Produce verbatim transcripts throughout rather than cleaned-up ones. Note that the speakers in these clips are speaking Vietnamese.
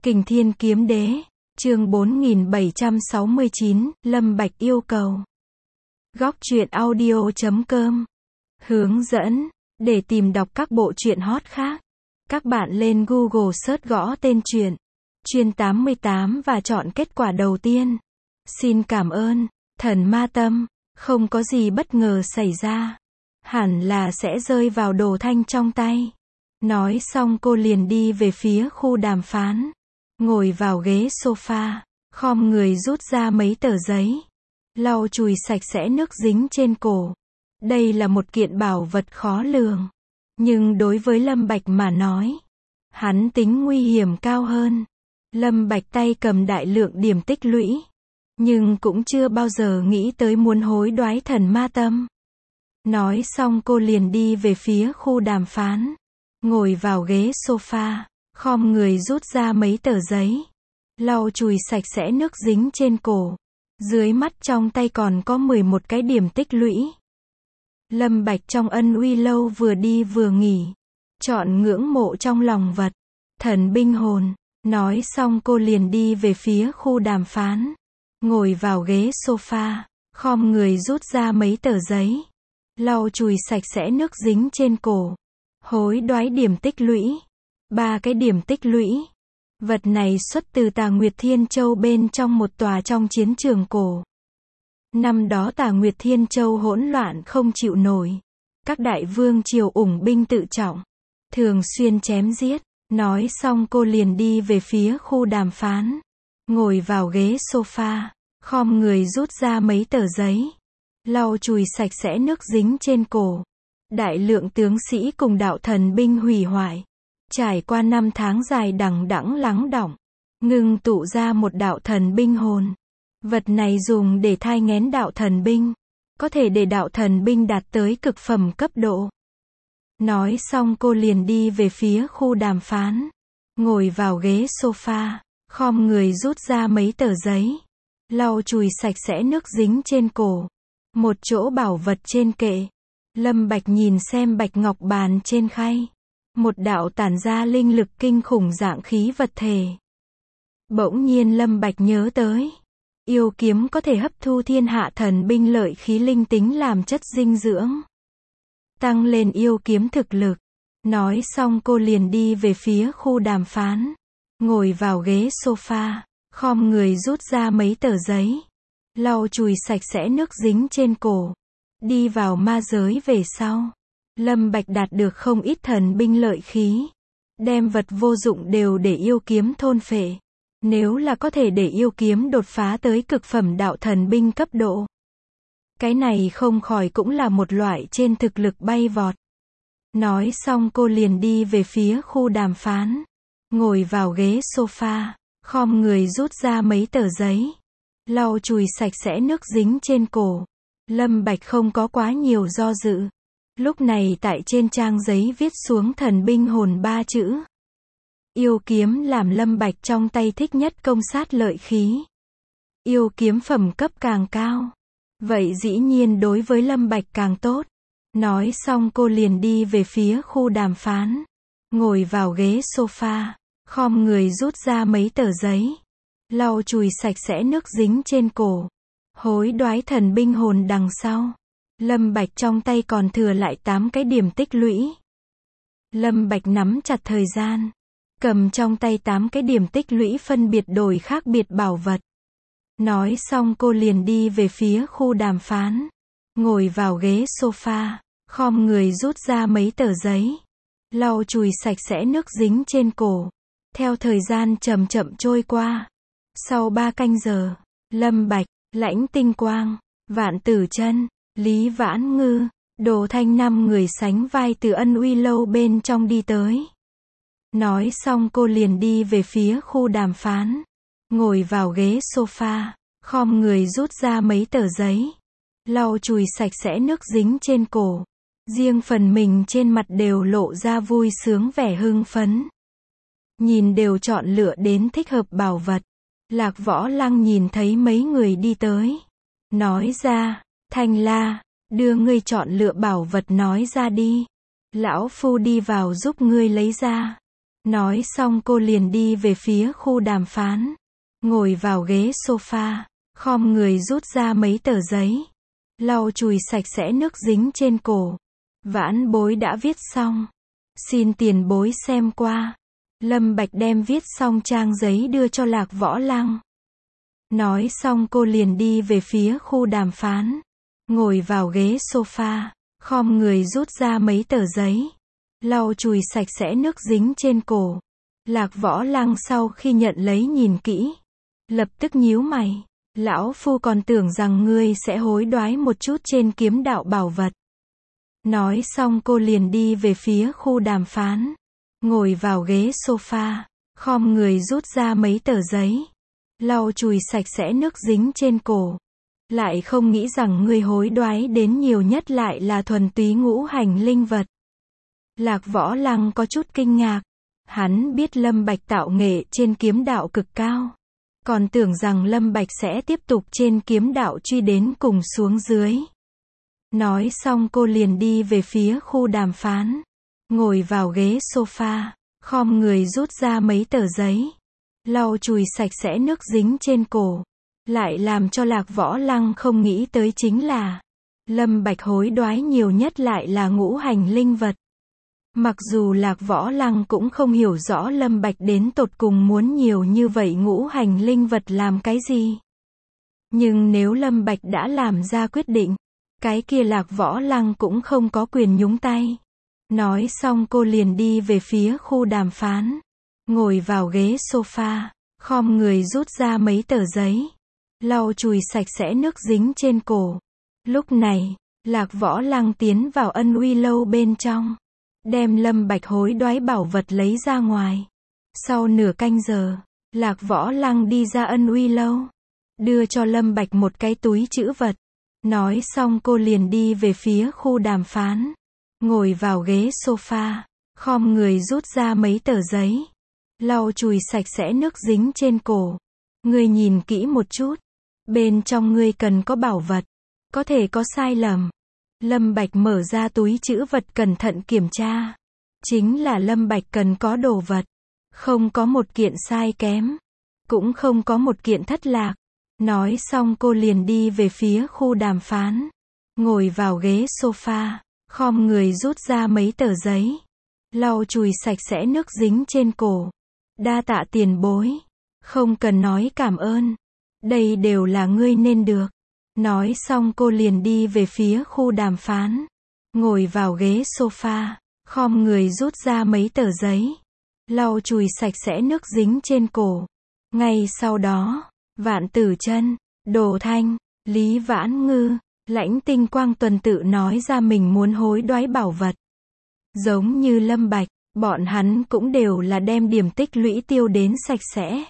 Kình Thiên Kiếm Đế, chương bốn nghìn bảy trăm sáu mươi chín, Lâm Bạch yêu cầu. Góc truyện audio chấm com. Hướng dẫn, để tìm đọc các bộ truyện hot khác, các bạn lên Google search gõ tên truyện, Truyện tám mươi tám và chọn kết quả đầu tiên. Xin cảm ơn, thần ma tâm, không có gì bất ngờ xảy ra. Hẳn là sẽ rơi vào Đồ Thanh trong tay. Nói xong cô liền đi về phía khu đàm phán. Ngồi vào ghế sofa, khom người rút ra mấy tờ giấy. Lau chùi sạch sẽ nước dính trên cổ. Đây là một kiện bảo vật khó lường. Nhưng đối với Lâm Bạch mà nói, hắn tính nguy hiểm cao hơn. Lâm Bạch tay cầm đại lượng điểm tích lũy. Nhưng cũng chưa bao giờ nghĩ tới muốn hối đoái thần ma tâm. Nói xong cô liền đi về phía khu đàm phán. Ngồi vào ghế sofa, khom người rút ra mấy tờ giấy. Lau chùi sạch sẽ nước dính trên cổ. Dưới mắt trong tay còn có mười một cái điểm tích lũy. Lâm Bạch trong ân uy lâu vừa đi vừa nghỉ. Chọn ngưỡng mộ trong lòng vật. Thần binh hồn. Nói xong cô liền đi về phía khu đàm phán. Ngồi vào ghế sofa, khom người rút ra mấy tờ giấy. Lau chùi sạch sẽ nước dính trên cổ. Hối đoái điểm tích lũy. Ba cái điểm tích lũy. Vật này xuất từ Tà Nguyệt Thiên Châu bên trong một tòa trong chiến trường cổ. Năm đó Tà Nguyệt Thiên Châu hỗn loạn không chịu nổi. Các đại vương triều ủng binh tự trọng. Thường xuyên chém giết. Nói xong cô liền đi về phía khu đàm phán. Ngồi vào ghế sofa, khom người rút ra mấy tờ giấy. Lau chùi sạch sẽ nước dính trên cổ. Đại lượng tướng sĩ cùng đạo thần binh hủy hoại. Trải qua năm tháng dài đằng đẵng lắng đọng, ngưng tụ ra một đạo thần binh hồn. Vật này dùng để thai nghén đạo thần binh. Có thể để đạo thần binh đạt tới cực phẩm cấp độ. Nói xong cô liền đi về phía khu đàm phán. Ngồi vào ghế sofa, khom người rút ra mấy tờ giấy. Lau chùi sạch sẽ nước dính trên cổ. Một chỗ bảo vật trên kệ. Lâm Bạch nhìn xem bạch ngọc bàn trên khay. Một đạo tản ra linh lực kinh khủng dạng khí vật thể. Bỗng nhiên Lâm Bạch nhớ tới. Yêu kiếm có thể hấp thu thiên hạ thần binh lợi khí linh tính làm chất dinh dưỡng. Tăng lên yêu kiếm thực lực. Nói xong cô liền đi về phía khu đàm phán. Ngồi vào ghế sofa, khom người rút ra mấy tờ giấy. Lau chùi sạch sẽ nước dính trên cổ. Đi vào ma giới về sau. Lâm Bạch đạt được không ít thần binh lợi khí. Đem vật vô dụng đều để yêu kiếm thôn phệ. Nếu là có thể để yêu kiếm đột phá tới cực phẩm đạo thần binh cấp độ. Cái này không khỏi cũng là một loại trên thực lực bay vọt. Nói xong cô liền đi về phía khu đàm phán. Ngồi vào ghế sofa, khom người rút ra mấy tờ giấy. Lau chùi sạch sẽ nước dính trên cổ. Lâm Bạch không có quá nhiều do dự. Lúc này tại trên trang giấy viết xuống thần binh hồn ba chữ. Yêu kiếm làm Lâm Bạch trong tay thích nhất công sát lợi khí. Yêu kiếm phẩm cấp càng cao. Vậy dĩ nhiên đối với Lâm Bạch càng tốt. Nói xong cô liền đi về phía khu đàm phán. Ngồi vào ghế sofa, khom người rút ra mấy tờ giấy. Lau chùi sạch sẽ nước dính trên cổ. Hối đoái thần binh hồn đằng sau. Lâm Bạch trong tay còn thừa lại tám cái điểm tích lũy. Lâm Bạch nắm chặt thời gian. Cầm trong tay tám cái điểm tích lũy phân biệt đổi khác biệt bảo vật. Nói xong cô liền đi về phía khu đàm phán. Ngồi vào ghế sofa, khom người rút ra mấy tờ giấy. Lau chùi sạch sẽ nước dính trên cổ. Theo thời gian chậm chậm trôi qua. Sau ba canh giờ, Lâm Bạch, Lãnh Tinh Quang, Vạn Tử Chân, Lý Vãn Ngư, Đồ Thanh năm người sánh vai từ ân uy lâu bên trong đi tới. Nói xong cô liền đi về phía khu đàm phán. Ngồi vào ghế sofa, khom người rút ra mấy tờ giấy. Lau chùi sạch sẽ nước dính trên cổ. Riêng phần mình trên mặt đều lộ ra vui sướng vẻ hưng phấn. Nhìn đều chọn lựa đến thích hợp bảo vật. Lạc Võ Lăng nhìn thấy mấy người đi tới. Nói ra, Thanh La, đưa ngươi chọn lựa bảo vật nói ra đi. Lão Phu đi vào giúp ngươi lấy ra. Nói xong cô liền đi về phía khu đàm phán. Ngồi vào ghế sofa, khom người rút ra mấy tờ giấy. Lau chùi sạch sẽ nước dính trên cổ. Vãn bối đã viết xong. Xin tiền bối xem qua. Lâm Bạch đem viết xong trang giấy đưa cho Lạc Võ Lăng. Nói xong cô liền đi về phía khu đàm phán. Ngồi vào ghế sofa, khom người rút ra mấy tờ giấy. Lau chùi sạch sẽ nước dính trên cổ. Lạc Võ Lăng sau khi nhận lấy nhìn kỹ. Lập tức nhíu mày. Lão phu còn tưởng rằng ngươi sẽ hối đoái một chút trên kiếm đạo bảo vật. Nói xong cô liền đi về phía khu đàm phán. Ngồi vào ghế sofa, khom người rút ra mấy tờ giấy. Lau chùi sạch sẽ nước dính trên cổ. Lại không nghĩ rằng ngươi hối đoái đến nhiều nhất lại là thuần túy ngũ hành linh vật. Lạc Võ Lăng có chút kinh ngạc. Hắn biết Lâm Bạch tạo nghệ trên kiếm đạo cực cao. Còn tưởng rằng Lâm Bạch sẽ tiếp tục trên kiếm đạo truy đến cùng xuống dưới. Nói xong cô liền đi về phía khu đàm phán. Ngồi vào ghế sofa, khom người rút ra mấy tờ giấy. Lau chùi sạch sẽ nước dính trên cổ. Lại làm cho Lạc Võ Lăng không nghĩ tới chính là Lâm Bạch hối đoái nhiều nhất lại là ngũ hành linh vật. Mặc dù Lạc Võ Lăng cũng không hiểu rõ Lâm Bạch đến tột cùng muốn nhiều như vậy ngũ hành linh vật làm cái gì. Nhưng nếu Lâm Bạch đã làm ra quyết định, cái kia Lạc Võ Lăng cũng không có quyền nhúng tay. Nói xong cô liền đi về phía khu đàm phán. Ngồi vào ghế sofa, khom người rút ra mấy tờ giấy. Lau chùi sạch sẽ nước dính trên cổ. Lúc này, Lạc Võ Lăng tiến vào Ân Uy lâu bên trong. Đem Lâm Bạch hối đoái bảo vật lấy ra ngoài. Sau nửa canh giờ, Lạc Võ Lăng đi ra Ân Uy lâu. Đưa cho Lâm Bạch một cái túi trữ vật. Nói xong cô liền đi về phía khu đàm phán. Ngồi vào ghế sofa, khom người rút ra mấy tờ giấy. Lau chùi sạch sẽ nước dính trên cổ. Ngươi nhìn kỹ một chút. Bên trong ngươi cần có bảo vật. Có thể có sai lầm. Lâm Bạch mở ra túi trữ vật cẩn thận kiểm tra. Chính là Lâm Bạch cần có đồ vật. Không có một kiện sai kém. Cũng không có một kiện thất lạc. Nói xong cô liền đi về phía khu đàm phán. Ngồi vào ghế sofa, khom người rút ra mấy tờ giấy. Lau chùi sạch sẽ nước dính trên cổ. Đa tạ tiền bối. Không cần nói cảm ơn. Đây đều là ngươi nên được. Nói xong cô liền đi về phía khu đàm phán. Ngồi vào ghế sofa, khom người rút ra mấy tờ giấy. Lau chùi sạch sẽ nước dính trên cổ. Ngay sau đó, Vạn Tử Chân, Đồ Thanh, Lý Vãn Ngư, Lãnh Tinh Quang tuần tự nói ra mình muốn hối đoái bảo vật. Giống như Lâm Bạch, bọn hắn cũng đều là đem điểm tích lũy tiêu đến sạch sẽ.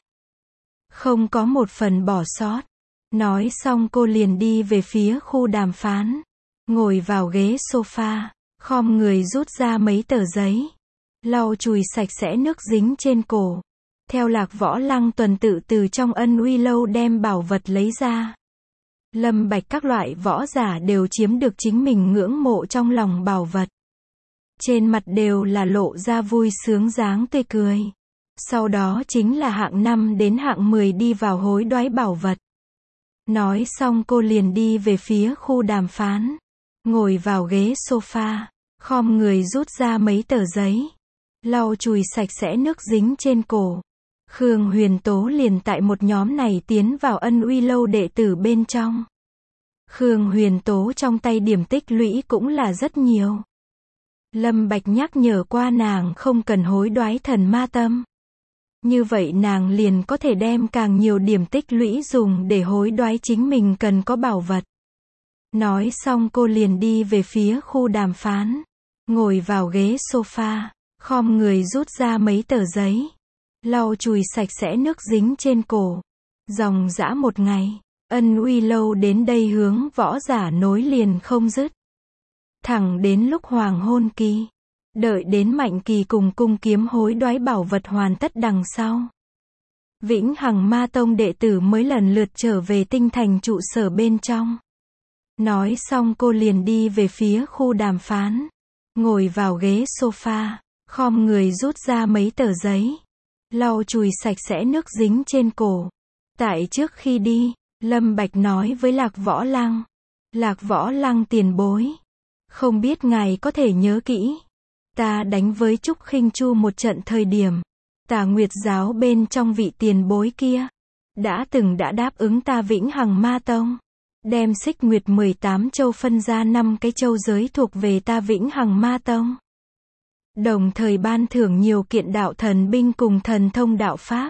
Không có một phần bỏ sót. Nói xong cô liền đi về phía khu đàm phán. Ngồi vào ghế sofa, khom người rút ra mấy tờ giấy. Lau chùi sạch sẽ nước dính trên cổ. Theo Lạc Võ Lăng tuần tự từ trong Ân Uy lâu đem bảo vật lấy ra. Lâm Bạch các loại võ giả đều chiếm được chính mình ngưỡng mộ trong lòng bảo vật. Trên mặt đều là lộ ra vui sướng dáng tươi cười. Sau đó chính là hạng năm đến hạng mười đi vào hối đoái bảo vật. Nói xong cô liền đi về phía khu đàm phán. Ngồi vào ghế sofa, khom người rút ra mấy tờ giấy. Lau chùi sạch sẽ nước dính trên cổ. Khương Huyền Tố liền tại một nhóm này tiến vào Ân Uy lâu đệ tử bên trong. Khương Huyền Tố trong tay điểm tích lũy cũng là rất nhiều. Lâm Bạch nhắc nhở qua nàng không cần hối đoái thần ma tâm. Như vậy nàng liền có thể đem càng nhiều điểm tích lũy dùng để hối đoái chính mình cần có bảo vật. Nói xong cô liền đi về phía khu đàm phán. Ngồi vào ghế sofa, khom người rút ra mấy tờ giấy. Lau chùi sạch sẽ nước dính trên cổ. Dòng dã một ngày, Ân Uy lâu đến đây hướng võ giả nối liền không dứt. Thẳng đến lúc hoàng hôn kỳ. Đợi đến Mạnh Kỳ cùng cung kiếm hối đoái bảo vật hoàn tất đằng sau. Vĩnh Hằng Ma Tông đệ tử mới lần lượt trở về tinh thành trụ sở bên trong. Nói xong cô liền đi về phía khu đàm phán. Ngồi vào ghế sofa, khom người rút ra mấy tờ giấy, lau chùi sạch sẽ nước dính trên cổ. Tại trước khi đi, Lâm Bạch nói với Lạc Võ Lăng. Lạc Võ Lăng tiền bối. Không biết ngài có thể nhớ kỹ. Ta đánh với Trúc Khinh Chu một trận thời điểm. Tà Nguyệt giáo bên trong vị tiền bối kia. Đã từng đã đáp ứng ta Vĩnh Hằng Ma Tông. Đem Xích Nguyệt mười tám châu phân ra năm cái châu giới thuộc về ta Vĩnh Hằng Ma Tông. Đồng thời ban thưởng nhiều kiện đạo thần binh cùng thần thông đạo pháp.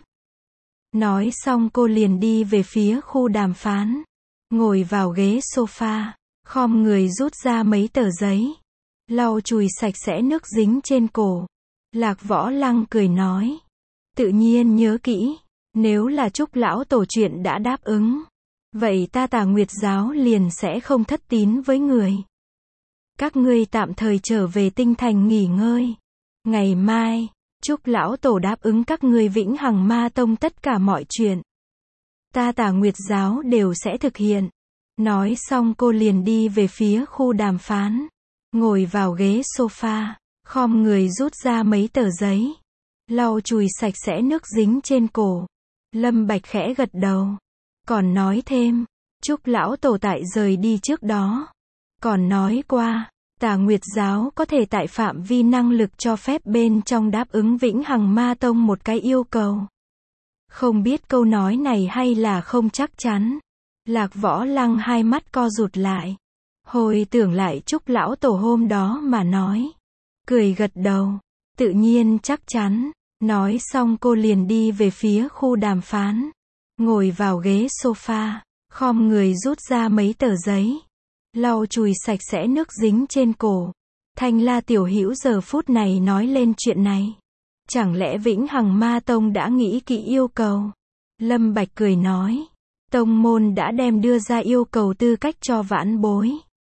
Nói xong cô liền đi về phía khu đàm phán. Ngồi vào ghế sofa, khom người rút ra mấy tờ giấy. Lau chùi sạch sẽ nước dính trên cổ. Lạc Võ Lăng cười nói. Tự nhiên nhớ kỹ. Nếu là Trúc lão tổ chuyện đã đáp ứng. Vậy ta Tà Nguyệt giáo liền sẽ không thất tín với người. Các ngươi tạm thời trở về tinh thành nghỉ ngơi. Ngày mai, Trúc lão tổ đáp ứng các ngươi Vĩnh Hằng Ma Tông tất cả mọi chuyện. Ta Tà Nguyệt giáo đều sẽ thực hiện. Nói xong cô liền đi về phía khu đàm phán. Ngồi vào ghế sofa, khom người rút ra mấy tờ giấy. Lau chùi sạch sẽ nước dính trên cổ. Lâm Bạch khẽ gật đầu. Còn nói thêm, Trúc lão tổ tại rời đi trước đó. Còn nói qua, Tà Nguyệt giáo có thể tại phạm vi năng lực cho phép bên trong đáp ứng Vĩnh Hằng Ma Tông một cái yêu cầu. Không biết câu nói này hay là không chắc chắn. Lạc Võ Lăng hai mắt co rụt lại. Hồi tưởng lại Trúc lão tổ hôm đó mà nói. Cười gật đầu. Tự nhiên chắc chắn. Nói xong cô liền đi về phía khu đàm phán. Ngồi vào ghế sofa, khom người rút ra mấy tờ giấy. Lau chùi sạch sẽ nước dính trên cổ. Thanh La tiểu hữu giờ phút này nói lên chuyện này. Chẳng lẽ Vĩnh Hằng Ma Tông đã nghĩ kỹ yêu cầu? Lâm Bạch cười nói. Tông môn đã đem đưa ra yêu cầu tư cách cho vãn bối.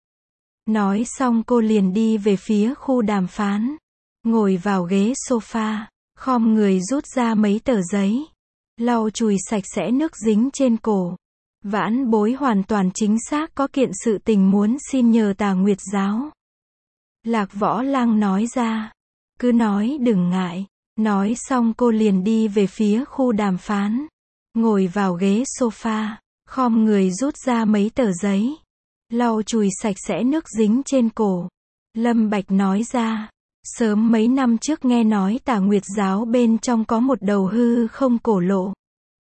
Nói xong cô liền đi về phía khu đàm phán. Ngồi vào ghế sofa, khom người rút ra mấy tờ giấy. Lau chùi sạch sẽ nước dính trên cổ. Vãn bối hoàn toàn chính xác có kiện sự tình muốn xin nhờ Tà Nguyệt giáo. Lạc Võ Lăng nói ra. Cứ nói đừng ngại. Nói xong cô liền đi về phía khu đàm phán. Ngồi vào ghế sofa, khom người rút ra mấy tờ giấy. Lau chùi sạch sẽ nước dính trên cổ. Lâm Bạch nói ra. Sớm mấy năm trước nghe nói Tà Nguyệt giáo bên trong có một đầu hư không cổ lộ.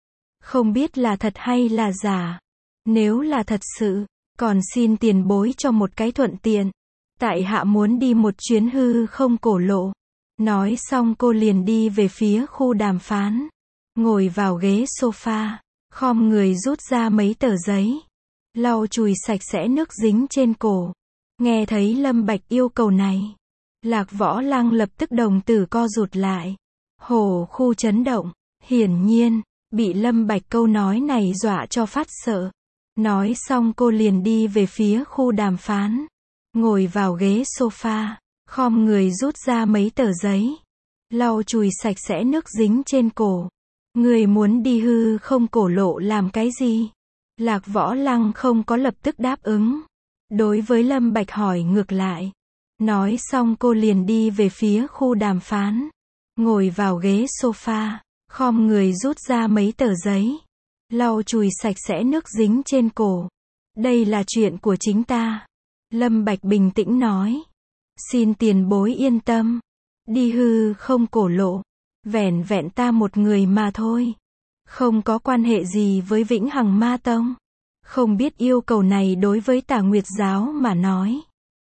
Không biết là thật hay là giả. Nếu là thật sự, còn xin tiền bối cho một cái thuận tiện. Tại hạ muốn đi một chuyến hư không cổ lộ. Nói xong cô liền đi về phía khu đàm phán. Ngồi vào ghế sofa, khom người rút ra mấy tờ giấy. Lau chùi sạch sẽ nước dính trên cổ. Nghe thấy Lâm Bạch yêu cầu này. Lạc Võ Lăng lập tức đồng tử co rụt lại. Hổ khu chấn động. Hiển nhiên, bị Lâm Bạch câu nói này dọa cho phát sợ. Nói xong cô liền đi về phía khu đàm phán. Ngồi vào ghế sofa, khom người rút ra mấy tờ giấy. Lau chùi sạch sẽ nước dính trên cổ. Người muốn đi hư không cổ lộ làm cái gì? Lạc Võ Lăng không có lập tức đáp ứng. Đối với Lâm Bạch hỏi ngược lại. Nói xong cô liền đi về phía khu đàm phán. Ngồi vào ghế sofa, khom người rút ra mấy tờ giấy. Lau chùi sạch sẽ nước dính trên cổ. Đây là chuyện của chính ta. Lâm Bạch bình tĩnh nói. Xin tiền bối yên tâm. Đi hư không cổ lộ. Vẻn vẹn ta một người mà thôi. Không có quan hệ gì với Vĩnh Hằng Ma Tông. Không biết yêu cầu này đối với Tà Nguyệt giáo mà nói.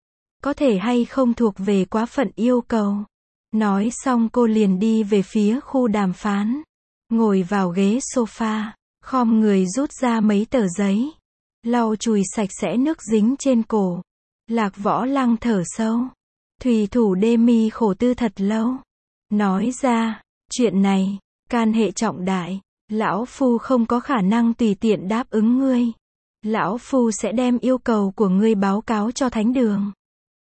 Có thể hay không thuộc về quá phận yêu cầu. Nói xong cô liền đi về phía khu đàm phán. Ngồi vào ghế sofa, khom người rút ra mấy tờ giấy. Lau chùi sạch sẽ nước dính trên cổ. Lạc Võ Lăng thở sâu. Thủy thủ đê mi khổ tư thật lâu. Nói ra, chuyện này, can hệ trọng đại. Lão Phu không có khả năng tùy tiện đáp ứng ngươi. Lão Phu sẽ đem yêu cầu của ngươi báo cáo cho Thánh Đường.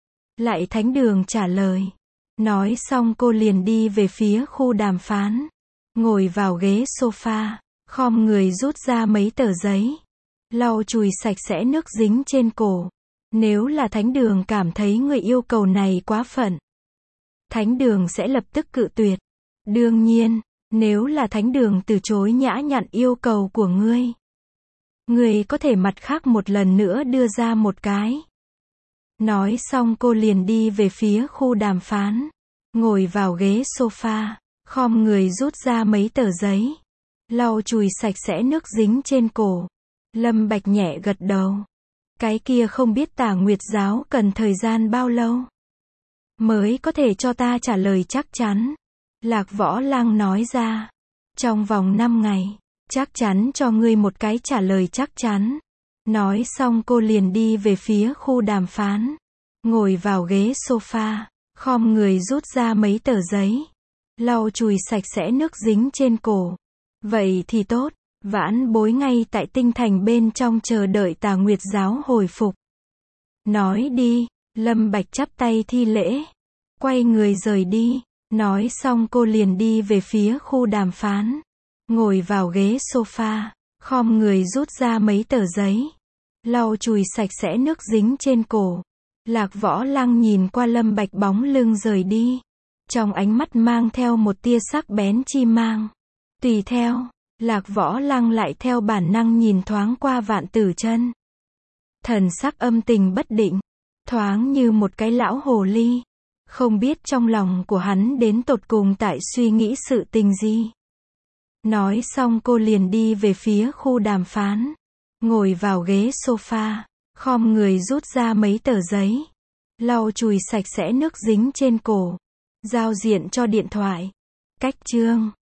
Lại Thánh Đường trả lời. Nói xong cô liền đi về phía khu đàm phán. Ngồi vào ghế sofa, khom người rút ra mấy tờ giấy. Lau chùi sạch sẽ nước dính trên cổ. Nếu là Thánh Đường cảm thấy người yêu cầu này quá phận. Thánh đường sẽ lập tức cự tuyệt. Đương nhiên, nếu là thánh đường từ chối nhã nhặn yêu cầu của ngươi, ngươi có thể mặt khác một lần nữa đưa ra một cái. Nói xong cô liền đi về phía khu đàm phán. Ngồi vào ghế sofa, khom người rút ra mấy tờ giấy. Lau chùi sạch sẽ nước dính trên cổ. Lâm Bạch nhẹ gật đầu. Cái kia không biết Tà Nguyệt giáo cần thời gian bao lâu mới có thể cho ta trả lời chắc chắn. Lạc Võ Lăng nói ra. Trong vòng năm ngày, chắc chắn cho ngươi một cái trả lời chắc chắn. Nói xong cô liền đi về phía khu đàm phán. Ngồi vào ghế sofa, khom người rút ra mấy tờ giấy. Lau chùi sạch sẽ nước dính trên cổ. Vậy thì tốt, vãn bối ngay tại tinh thành bên trong chờ đợi Tà Nguyệt giáo hồi phục. Nói đi, Lâm Bạch chắp tay thi lễ. Quay người rời đi. Nói xong cô liền đi về phía khu đàm phán. Ngồi vào ghế sofa, khom người rút ra mấy tờ giấy. Lau chùi sạch sẽ nước dính trên cổ. Lạc Võ Lăng nhìn qua Lâm Bạch bóng lưng rời đi. Trong ánh mắt mang theo một tia sắc bén chi mang. Tùy theo, Lạc Võ Lăng lại theo bản năng nhìn thoáng qua Vạn Tử Chân. Thần sắc âm tình bất định, thoáng như một cái lão hồ ly. Không biết trong lòng của hắn đến tột cùng tại suy nghĩ sự tình gì. Nói xong cô liền đi về phía khu đàm phán. Ngồi vào ghế sofa, khom người rút ra mấy tờ giấy. Lau chùi sạch sẽ nước dính trên cổ. Giao diện cho điện thoại. Cách chương